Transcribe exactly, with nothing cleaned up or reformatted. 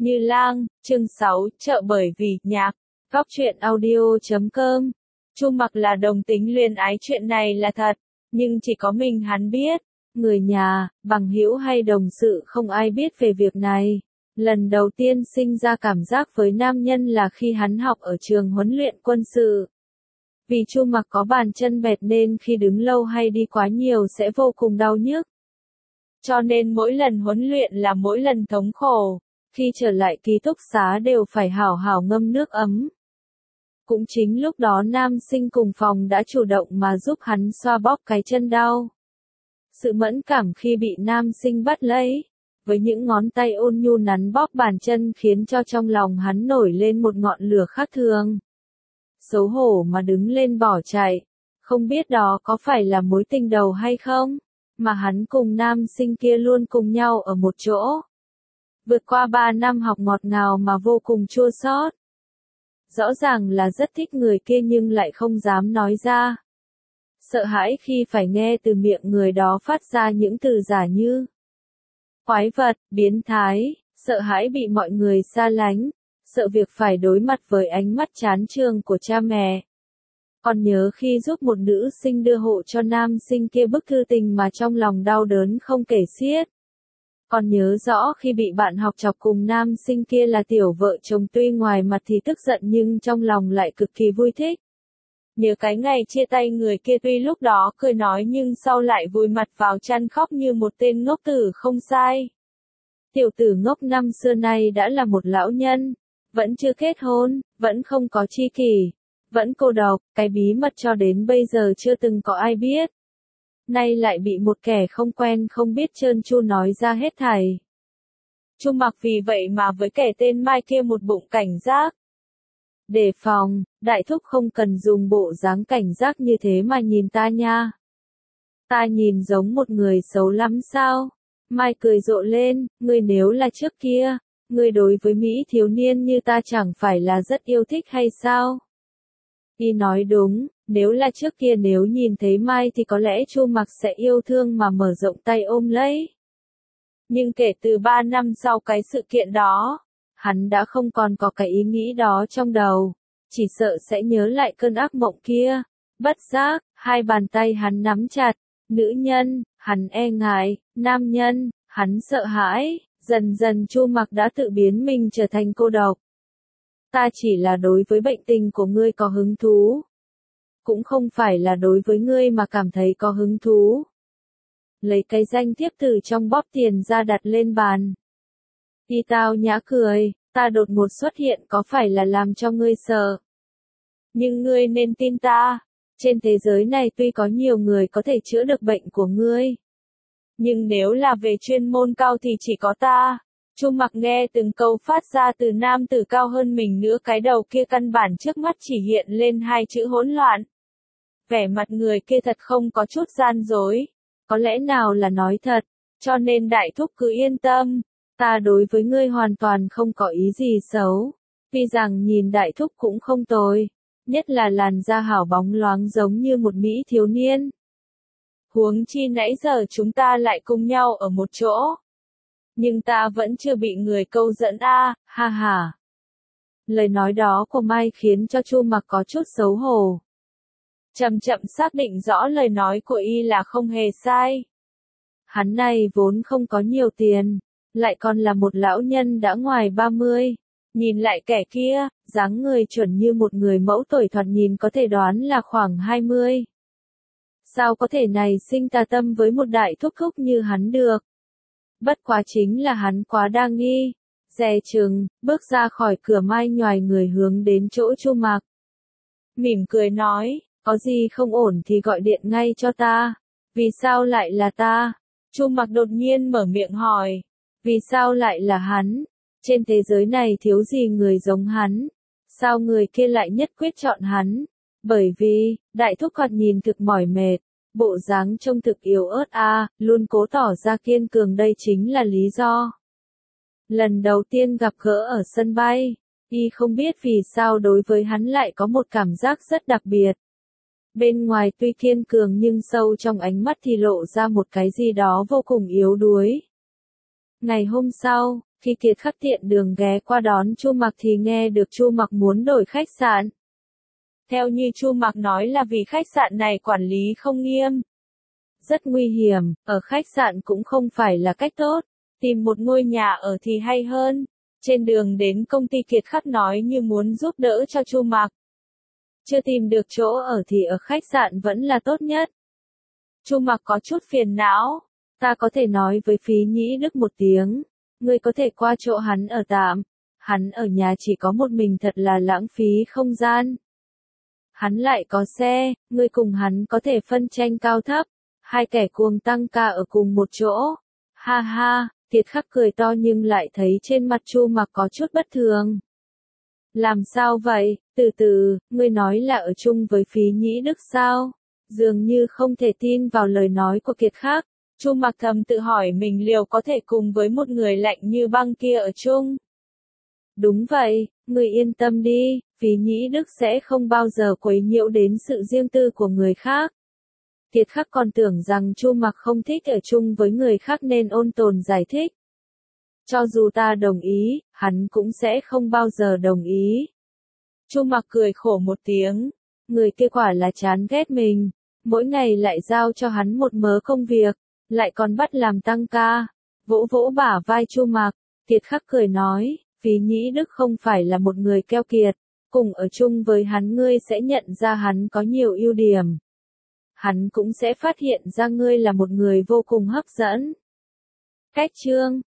Như Lang, chương sáu, chợ bởi vì, nhạc, góc truyện audio chấm com. Chu Mặc là đồng tính luyến ái, chuyện này là thật, nhưng chỉ có mình hắn biết. Người nhà, bằng hữu hay đồng sự không ai biết về việc này. Lần đầu tiên sinh ra cảm giác với nam nhân là khi hắn học ở trường huấn luyện quân sự. Vì Chu Mặc có bàn chân bẹt nên khi đứng lâu hay đi quá nhiều sẽ vô cùng đau nhức. Cho nên mỗi lần huấn luyện là mỗi lần thống khổ. Khi trở lại ký túc xá đều phải hảo hảo ngâm nước ấm. Cũng chính lúc đó nam sinh cùng phòng đã chủ động mà giúp hắn xoa bóp cái chân đau. Sự mẫn cảm khi bị nam sinh bắt lấy, với những ngón tay ôn nhu nắn bóp bàn chân khiến cho trong lòng hắn nổi lên một ngọn lửa khác thường. Xấu hổ mà đứng lên bỏ chạy, không biết đó có phải là mối tình đầu hay không, mà hắn cùng nam sinh kia luôn cùng nhau ở một chỗ. Vượt qua ba năm học ngọt ngào mà vô cùng chua xót. Rõ ràng là rất thích người kia nhưng lại không dám nói ra. Sợ hãi khi phải nghe từ miệng người đó phát ra những từ giả như quái vật, biến thái, sợ hãi bị mọi người xa lánh, sợ việc phải đối mặt với ánh mắt chán chường của cha mẹ. Còn nhớ khi giúp một nữ sinh đưa hộ cho nam sinh kia bức thư tình mà trong lòng đau đớn không kể xiết. Còn nhớ rõ khi bị bạn học chọc cùng nam sinh kia là tiểu vợ chồng, tuy ngoài mặt thì tức giận nhưng trong lòng lại cực kỳ vui thích. Nhớ cái ngày chia tay người kia tuy lúc đó cười nói nhưng sau lại vùi mặt vào chăn khóc như một tên ngốc tử không sai. Tiểu tử ngốc năm xưa nay đã là một lão nhân, vẫn chưa kết hôn, vẫn không có tri kỷ, vẫn cô độc, cái bí mật cho đến bây giờ chưa từng có ai biết. Nay lại bị một kẻ không quen không biết trơn tru nói ra hết thảy. Chu Mặc vì vậy mà với kẻ tên Mai kia một bụng cảnh giác. Đề phòng, đại thúc không cần dùng bộ dáng cảnh giác như thế mà nhìn ta nha. Ta nhìn giống một người xấu lắm sao? Mai cười rộ lên, ngươi nếu là trước kia, ngươi đối với Mỹ thiếu niên như ta chẳng phải là rất yêu thích hay sao? Y nói đúng. Nếu là trước kia nếu nhìn thấy Mai thì có lẽ Chu Mặc sẽ yêu thương mà mở rộng tay ôm lấy. Nhưng kể từ ba năm sau cái sự kiện đó, hắn đã không còn có cái ý nghĩ đó trong đầu, chỉ sợ sẽ nhớ lại cơn ác mộng kia. Bất giác, hai bàn tay hắn nắm chặt, nữ nhân, hắn e ngại, nam nhân, hắn sợ hãi, dần dần Chu Mặc đã tự biến mình trở thành cô độc. Ta chỉ là đối với bệnh tình của ngươi có hứng thú. Cũng không phải là đối với ngươi mà cảm thấy có hứng thú. Lấy cái danh thiếp từ trong bóp tiền ra đặt lên bàn. Y tao nhã cười, ta đột ngột xuất hiện có phải là làm cho ngươi sợ. Nhưng ngươi nên tin ta, trên thế giới này tuy có nhiều người có thể chữa được bệnh của ngươi. Nhưng nếu là về chuyên môn cao thì chỉ có ta. Chu Mặc nghe từng câu phát ra từ nam tử cao hơn mình nữa, cái đầu kia căn bản trước mắt chỉ hiện lên hai chữ hỗn loạn. Vẻ mặt người kia thật không có chút gian dối, có lẽ nào là nói thật, cho nên đại thúc cứ yên tâm, ta đối với ngươi hoàn toàn không có ý gì xấu, tuy rằng nhìn đại thúc cũng không tồi, nhất là làn da hảo bóng loáng giống như một Mỹ thiếu niên. Huống chi nãy giờ chúng ta lại cùng nhau ở một chỗ. Nhưng ta vẫn chưa bị người câu dẫn a, à, ha ha. Lời nói đó của Mai khiến cho Chu Mặc có chút xấu hổ. Chậm chậm xác định rõ lời nói của y là không hề sai. Hắn này vốn không có nhiều tiền, lại còn là một lão nhân đã ngoài ba mươi. Nhìn lại kẻ kia, dáng người chuẩn như một người mẫu, tuổi thoạt nhìn có thể đoán là khoảng hai mươi. Sao có thể này sinh tà tâm với một đại thúc thúc như hắn được? Bất quá chính là hắn quá đa nghi, dè chừng, bước ra khỏi cửa Mai nhoài người hướng đến chỗ Chu Mặc. Mỉm cười nói, có gì không ổn thì gọi điện ngay cho ta. Vì sao lại là ta? Chu Mặc đột nhiên mở miệng hỏi. Vì sao lại là hắn? Trên thế giới này thiếu gì người giống hắn? Sao người kia lại nhất quyết chọn hắn? Bởi vì, đại thúc thoạt nhìn thực mỏi mệt. Bộ dáng trông thực yếu ớt a, à, luôn cố tỏ ra kiên cường, đây chính là lý do. Lần đầu tiên gặp gỡ ở sân bay, y không biết vì sao đối với hắn lại có một cảm giác rất đặc biệt. Bên ngoài tuy kiên cường nhưng sâu trong ánh mắt thì lộ ra một cái gì đó vô cùng yếu đuối. Ngày hôm sau, Khi Kiệt Khắc tiện đường ghé qua đón Chu Mặc thì nghe được Chu Mặc muốn đổi khách sạn. Theo như Chu Mặc nói là vì khách sạn này quản lý không nghiêm. Rất nguy hiểm, ở khách sạn cũng không phải là cách tốt. Tìm một ngôi nhà ở thì hay hơn. Trên đường đến công ty Kiệt Khắc nói như muốn giúp đỡ cho Chu Mặc. Chưa tìm được chỗ ở thì ở khách sạn vẫn là tốt nhất. Chu Mặc có chút phiền não. Ta có thể nói với Phí Nhĩ Đức một tiếng. Ngươi có thể qua chỗ hắn ở tạm. Hắn ở nhà chỉ có một mình thật là lãng phí không gian. Hắn lại có xe, ngươi cùng hắn có thể phân tranh cao thấp. Hai kẻ cuồng tăng ca ở cùng một chỗ. Ha ha, Kiệt Khắc cười to nhưng lại thấy trên mặt Chu Mặc có chút bất thường. Làm sao vậy, từ từ, ngươi nói là ở chung với Phí Nhĩ Đức sao? Dường như không thể tin vào lời nói của Kiệt Khắc. Chu Mặc thầm tự hỏi mình liệu có thể cùng với một người lạnh như băng kia ở chung. Đúng vậy, ngươi yên tâm đi, Phí Nhĩ Đức sẽ không bao giờ quấy nhiễu đến sự riêng tư của người khác. Kiệt Khắc còn tưởng rằng Chu Mặc không thích ở chung với người khác nên ôn tồn giải thích. Cho dù ta đồng ý, hắn cũng sẽ không bao giờ đồng ý. Chu Mặc cười khổ một tiếng. Người kia quả là chán ghét mình. Mỗi ngày lại giao cho hắn một mớ công việc. Lại còn bắt làm tăng ca. Vỗ vỗ bả vai Chu Mặc. Kiệt Khắc cười nói. Phí Nhĩ Đức không phải là một người keo kiệt. Cùng ở chung với hắn ngươi sẽ nhận ra hắn có nhiều ưu điểm. Hắn cũng sẽ phát hiện ra ngươi là một người vô cùng hấp dẫn. Cách chương